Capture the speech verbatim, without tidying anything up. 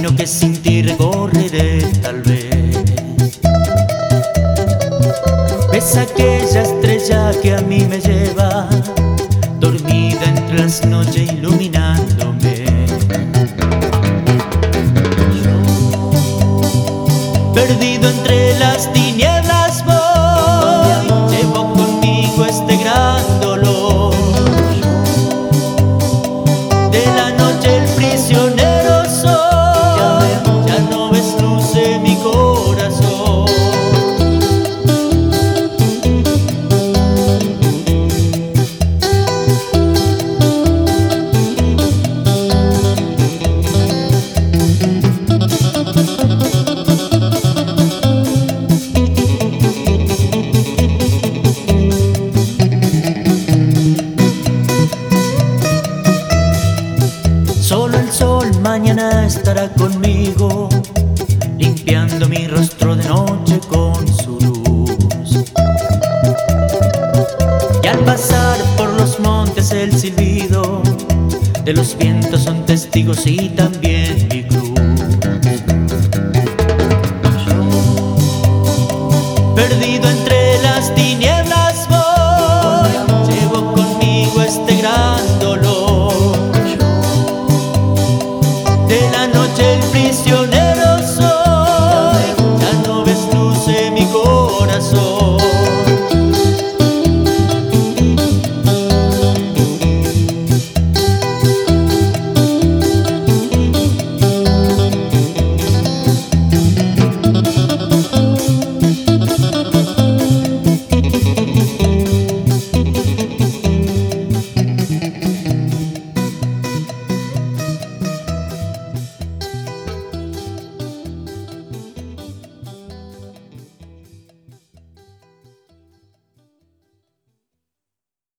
camino que sin ti recorreré tal vez. Es aquella estrella que a mí me lleva, dormida entre las noches iluminándome. Perdido entre las tinieblas voy, llevo conmigo este gran dolor. De la noche el prisionero soy, ya no ves luz en mi corazón. Solo el sol mañana estará conmigo, limpiando mi rostro de noche con su luz. Y al pasar por los montes el silbido de los vientos son testigos y también